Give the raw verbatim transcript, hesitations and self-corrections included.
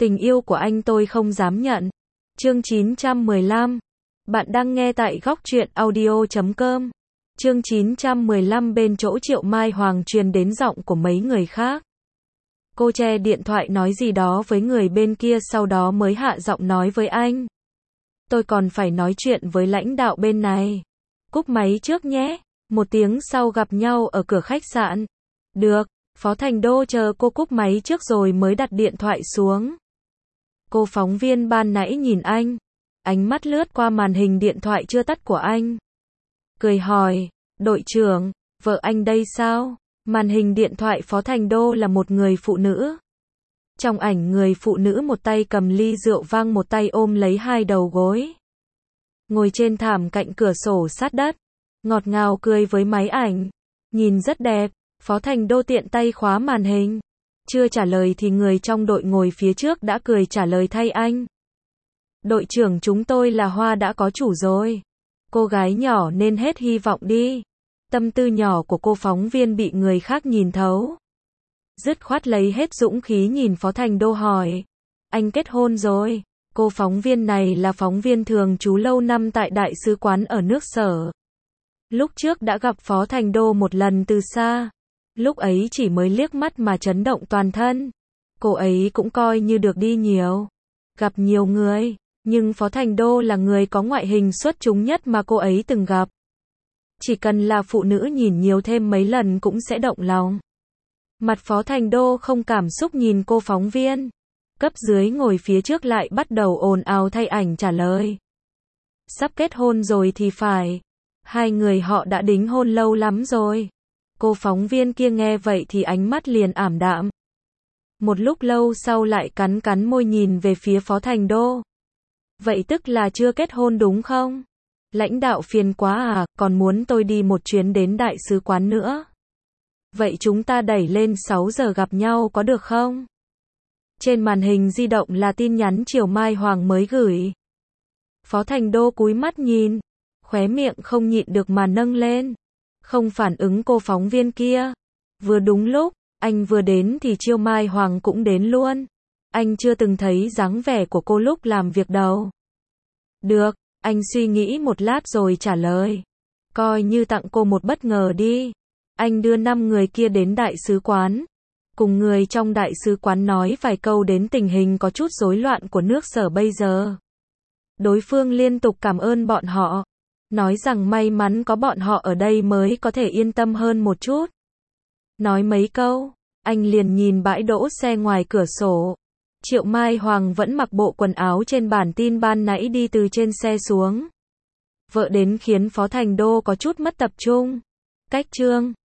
Tình yêu của anh tôi không dám nhận. Chương chín trăm mười lăm. Bạn đang nghe tại góc truyện audio chấm com. Chương chín trăm mười lăm bên chỗ Triệu Mai Hoàng truyền đến giọng của mấy người khác. Cô che điện thoại nói gì đó với người bên kia sau đó mới hạ giọng nói với anh. Tôi còn phải nói chuyện với lãnh đạo bên này. Cúp máy trước nhé. Một tiếng sau gặp nhau ở cửa khách sạn. Được, Phó Thành Đô chờ cô cúp máy trước rồi mới đặt điện thoại xuống. Cô phóng viên ban nãy nhìn anh. Ánh mắt lướt qua màn hình điện thoại chưa tắt của anh. Cười hỏi, đội trưởng, vợ anh đây sao? Màn hình điện thoại Phó Thành Đô là một người phụ nữ. Trong ảnh người phụ nữ một tay cầm ly rượu vang một tay ôm lấy hai đầu gối. Ngồi trên thảm cạnh cửa sổ sát đất. Ngọt ngào cười với máy ảnh. Nhìn rất đẹp. Phó Thành Đô tiện tay khóa màn hình. Chưa trả lời thì người trong đội ngồi phía trước đã cười trả lời thay anh. Đội trưởng chúng tôi là Hoa đã có chủ rồi. Cô gái nhỏ nên hết hy vọng đi. Tâm tư nhỏ của cô phóng viên bị người khác nhìn thấu. Dứt khoát lấy hết dũng khí nhìn Phó Thành Đô hỏi. Anh kết hôn rồi. Cô phóng viên này là phóng viên thường trú lâu năm tại đại sứ quán ở nước Sở. Lúc trước đã gặp Phó Thành Đô một lần từ xa. Lúc ấy chỉ mới liếc mắt mà chấn động toàn thân. Cô ấy cũng coi như được đi nhiều. Gặp nhiều người. Nhưng Phó Thành Đô là người có ngoại hình xuất chúng nhất mà cô ấy từng gặp. Chỉ cần là phụ nữ nhìn nhiều thêm mấy lần cũng sẽ động lòng. Mặt Phó Thành Đô không cảm xúc nhìn cô phóng viên. Cấp dưới ngồi phía trước lại bắt đầu ồn ào thay ảnh trả lời. Sắp kết hôn rồi thì phải. Hai người họ đã đính hôn lâu lắm rồi. Cô phóng viên kia nghe vậy thì ánh mắt liền ảm đạm. Một lúc lâu sau lại cắn cắn môi nhìn về phía Phó Thành Đô. Vậy tức là chưa kết hôn đúng không? Lãnh đạo phiền quá à, còn muốn tôi đi một chuyến đến đại sứ quán nữa. Vậy chúng ta đẩy lên sáu giờ gặp nhau có được không? Trên màn hình di động là tin nhắn Triệu Mai Hoàng mới gửi. Phó Thành Đô cúi mắt nhìn, khóe miệng không nhịn được mà nâng lên. Không phản ứng cô phóng viên kia. Vừa đúng lúc, anh vừa đến thì Triệu Mai Hoàng cũng đến luôn. Anh chưa từng thấy dáng vẻ của cô lúc làm việc đâu. Được, anh suy nghĩ một lát rồi trả lời. Coi như tặng cô một bất ngờ đi. Anh đưa năm người kia đến đại sứ quán. Cùng người trong đại sứ quán nói vài câu đến tình hình có chút rối loạn của nước Sở bây giờ. Đối phương liên tục cảm ơn bọn họ. Nói rằng may mắn có bọn họ ở đây mới có thể yên tâm hơn một chút. Nói mấy câu, anh liền nhìn bãi đỗ xe ngoài cửa sổ. Triệu Mai Hoàng vẫn mặc bộ quần áo trên bản tin ban nãy đi từ trên xe xuống. Vợ đến khiến Phó Thành Đô có chút mất tập trung. Cách chương